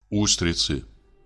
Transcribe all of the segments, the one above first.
Устрицы.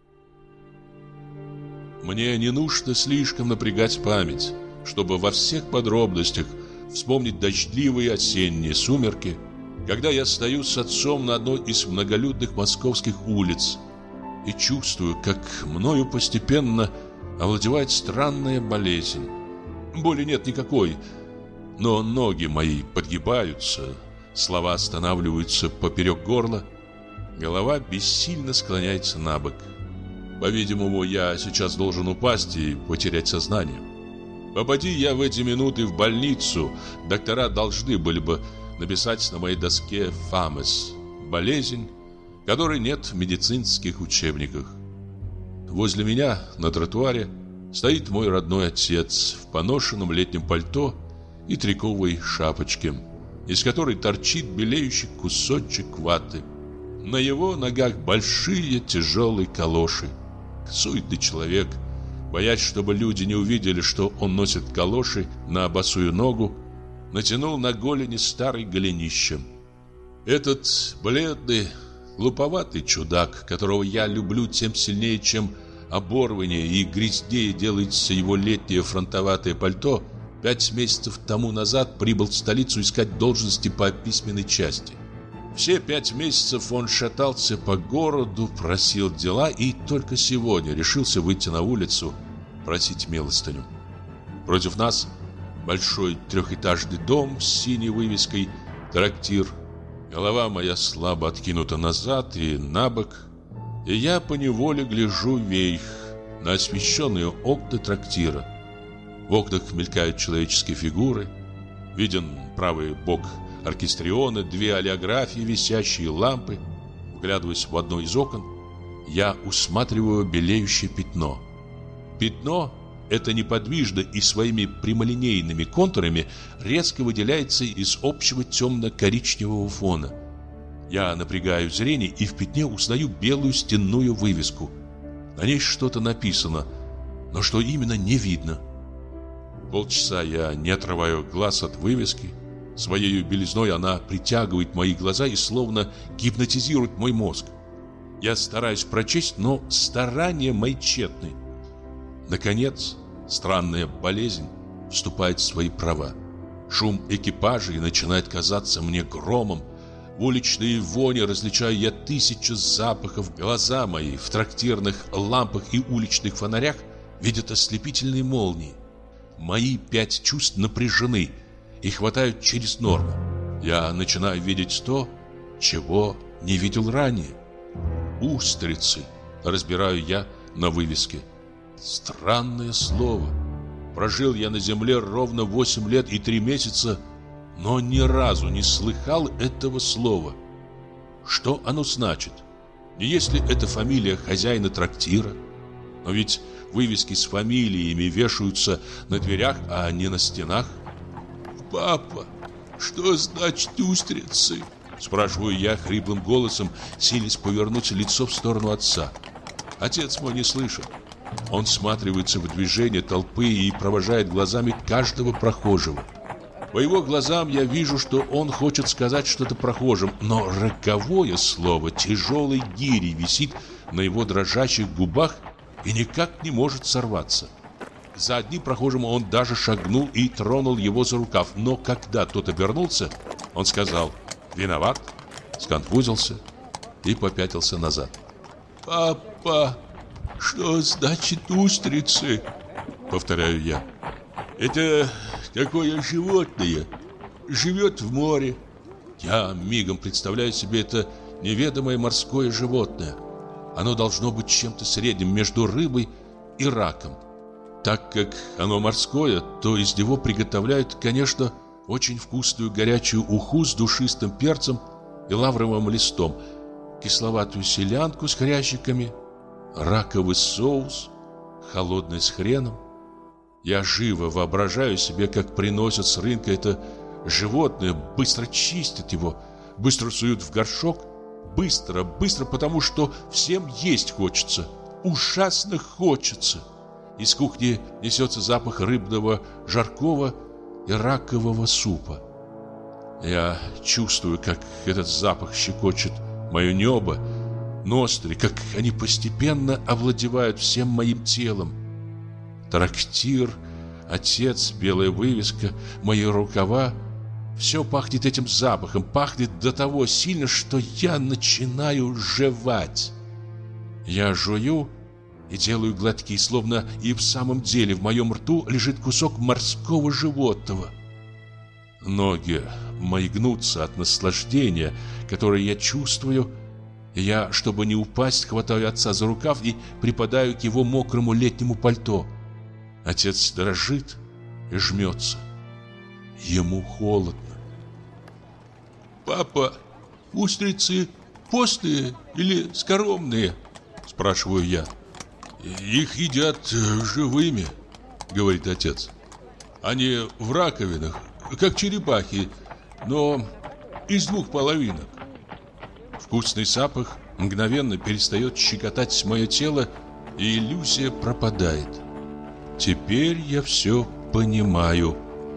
Мне не нужно слишком напрягать память, чтобы во всех подробностях вспомнить дождливые осенние сумерки, когда я стою с отцом на одной из многолюдных московских улиц и чувствую, как мною постепенно овладевает странная болезнь. Боли нет никакой, но ноги мои подгибаются, слова останавливаются поперек горла, голова бессильно склоняется на бок. По-видимому, я сейчас должен упасть и потерять сознание. Попади я в эти минуты в больницу, доктора должны были бы написать на моей доске «Фамес» – болезнь, которой нет в медицинских учебниках. Возле меня на тротуаре стоит мой родной отец в поношенном летнем пальто и триковой шапочке, из которой торчит белеющий кусочек ваты. На его ногах большие тяжелые калоши. Суетный человек, боясь, чтобы люди не увидели, что он носит калоши на босую ногу, натянул на голени старый голенище. Этот бледный, глуповатый чудак, которого я люблю тем сильнее, чем оборваннее и грязнее делается его летнее фронтоватое пальто, 5 месяцев тому назад прибыл в столицу искать должности по письменной части. Все 5 месяцев он шатался по городу, просил дела и только сегодня решился выйти на улицу просить милостыню. Против нас большой трехэтажный дом с синей вывеской «Трактир». Голова моя слабо откинута назад и на бок, и я поневоле гляжу вверх на освещенные окна трактира. В окнах мелькают человеческие фигуры, виден правый бок оркестриона, 2 олеографии, висящие лампы. Вглядываясь в одно из окон, я усматриваю белеющее пятно. Пятно это неподвижно и своими прямолинейными контурами резко выделяется из общего темно-коричневого фона. Я напрягаю зрение и в пятне узнаю белую стенную вывеску. На ней что-то написано, но что именно, не видно. Полчаса я не отрываю глаз от вывески. Своей белизной она притягивает мои глаза и словно гипнотизирует мой мозг. Я стараюсь прочесть, но старания мои тщетны. Наконец, странная болезнь вступает в свои права. Шум экипажей начинает казаться мне громом. В уличной вони различаю я 1000 запахов. Глаза мои в трактирных лампах и уличных фонарях видят ослепительные молнии. Мои 5 чувств напряжены и хватают через норму. Я начинаю видеть то, чего не видел ранее. Устрицы, разбираю я на вывеске. Странное слово. Прожил я на земле ровно 8 лет и 3 месяца, но ни разу не слыхал этого слова. Что оно значит? Не если это фамилия хозяина трактира? Но ведь вывески с фамилиями вешаются на дверях, а не на стенах. «Папа, что значит устрицы?» Спрашиваю я хриплым голосом, силясь повернуть лицо в сторону отца. Отец мой не слышит. Он всматривается в движение толпы и провожает глазами каждого прохожего. По его глазам я вижу, что он хочет сказать что-то прохожим, но роковое слово тяжелой гирей висит на его дрожащих губах и никак не может сорваться. За одним прохожим он даже шагнул и тронул его за рукав, но когда тот обернулся, он сказал «Виноват», сконфузился и попятился назад. «Папа, что значит устрицы?» — повторяю я. «Это такое животное, живет в море». Я мигом представляю себе это неведомое морское животное. Оно должно быть чем-то средним между рыбой и раком. Так как оно морское, то из него приготовляют, конечно, очень вкусную горячую уху с душистым перцем и лавровым листом, кисловатую селянку с хрящиками, раковый соус, холодный с хреном. Я живо воображаю себе, как приносят с рынка это животное, быстро чистят его, быстро суют в горшок, быстро, потому что всем есть хочется, ужасно хочется. Из кухни несется запах рыбного жаркого и ракового супа. Я чувствую, как этот запах щекочет мое небо, ноздри, как они постепенно овладевают всем моим телом. Трактир, отец, белая вывеска, мои рукава. Все пахнет этим запахом, пахнет до того сильно, что я начинаю жевать. Я жую и делаю глотки, словно и в самом деле в моем рту лежит кусок морского животного. Ноги мои гнутся от наслаждения, которое я чувствую, и я, чтобы не упасть, хватаю отца за рукав и припадаю к его мокрому летнему пальто. Отец дрожит и жмется. Ему холодно. «Папа, устрицы постные или скоромные?» – спрашиваю я. «Их едят живыми», – говорит отец. «Они в раковинах, как черепахи, но из двух половинок». Вкусный запах мгновенно перестает щекотать мое тело, и иллюзия пропадает. Теперь я все понимаю.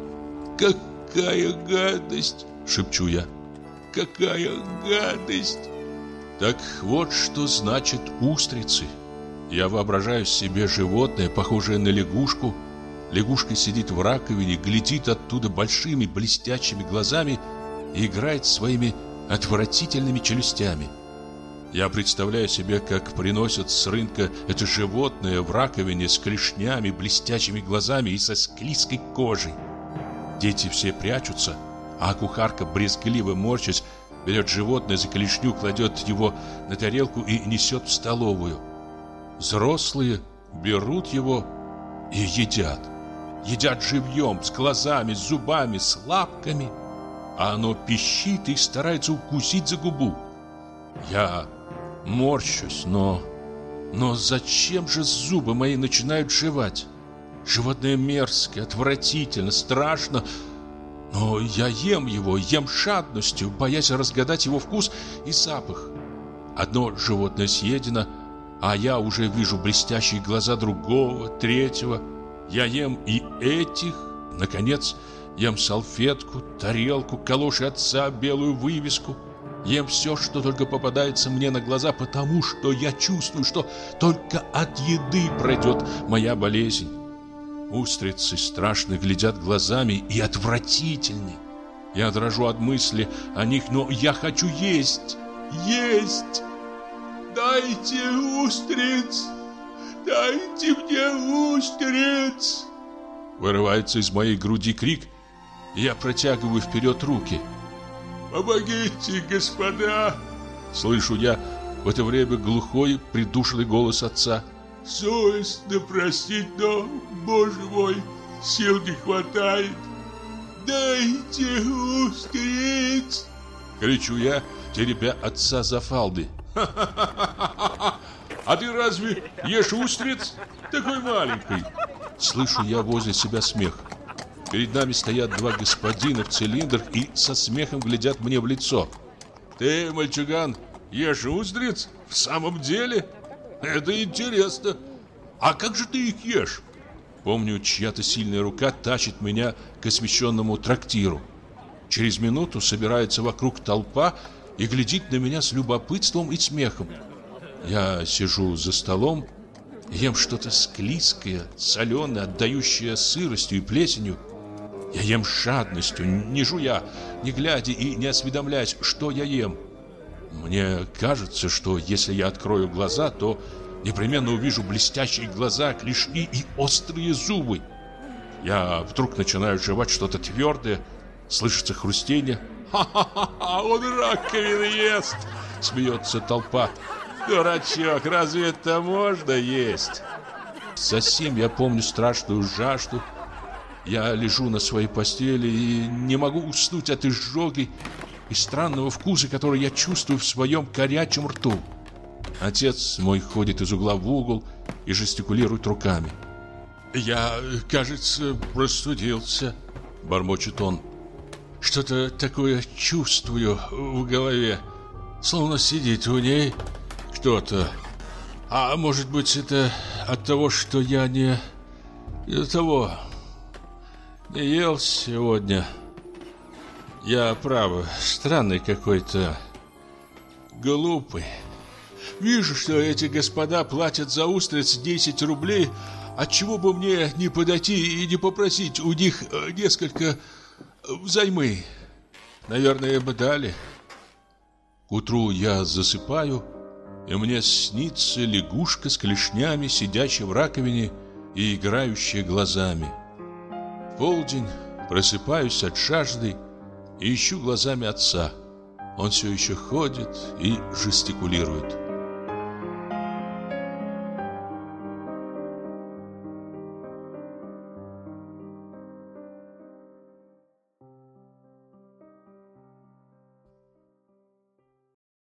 «Какая гадость!» – шепчу я. «Какая гадость!» Так вот что значит устрицы. Я воображаю себе животное, похожее на лягушку. Лягушка сидит в раковине, глядит оттуда большими блестящими глазами и играет своими отвратительными челюстями. Я представляю себе, как приносят с рынка это животное в раковине с клешнями, блестящими глазами и со склизкой кожей. Дети все прячутся, а кухарка, брезгливо морщась, берет животное за клешню, кладет его на тарелку и несет в столовую. Взрослые берут его и едят. Едят живьем, с глазами, с зубами, с лапками. А оно пищит и старается укусить за губу. Я морщусь, но зачем же зубы мои начинают жевать? Животное мерзкое, отвратительно, страшно. Но я ем его, ем жадностью, боясь разгадать его вкус и запах. Одно животное съедено, а я уже вижу блестящие глаза другого, третьего. Я ем и этих. Наконец, ем салфетку, тарелку, калоши отца, белую вывеску. Ем все, что только попадается мне на глаза, потому что я чувствую, что только от еды пройдет моя болезнь. Устрицы страшно глядят глазами и отвратительны. Я дрожу от мысли о них, но я хочу есть. Есть! «Дайте устриц! Дайте мне устриц!» Вырывается из моей груди крик, и я протягиваю вперед руки. «Помогите, господа!» Слышу я в это время глухой, придушенный голос отца. «Совестно простить, но, боже мой, сил не хватает! Дайте устриц!» Кричу я, теребя отца за фалды. «Ха-ха-ха-ха-ха! А ты разве ешь устриц? Такой маленький!» Слышу я возле себя смех. Перед нами стоят два господина в цилиндрах и со смехом глядят мне в лицо. «Ты, мальчуган, ешь устриц? В самом деле? Это интересно. А как же ты их ешь?» Помню, чья-то сильная рука тащит меня к освещенному трактиру. Через минуту собирается вокруг толпа и глядит на меня с любопытством и смехом. Я сижу за столом, ем что-то склизкое, соленое, отдающее сыростью и плесенью. Я ем с жадностью, не жуя, не глядя и не осведомляясь, что я ем. Мне кажется, что если я открою глаза, то непременно увижу блестящие глаза, клешни и острые зубы. Я вдруг начинаю жевать что-то твердое, слышится хрустение. «Ха-ха-ха! Он раковины ест!» — смеется толпа. «Дурачок, разве это можно есть?» Засим я помню страшную жажду. Я лежу на своей постели и не могу уснуть от изжоги и странного вкуса, который я чувствую в своем горячем рту. Отец мой ходит из угла в угол и жестикулирует руками. «Я, кажется, простудился», — бормочет он. «Что-то такое чувствую в голове, словно сидит в ней кто-то. А может быть, это от того, что я не ел сегодня. Я, право, странный какой-то, глупый. Вижу, что эти господа платят за устриц 10 рублей. Отчего бы мне не подойти и не попросить у них несколько взаймы? Наверное, бы дали. К утру я засыпаю, и мне снится лягушка с клешнями, сидящая в раковине и играющая глазами. В полдень просыпаюсь от жажды и ищу глазами отца. Он все еще ходит и жестикулирует.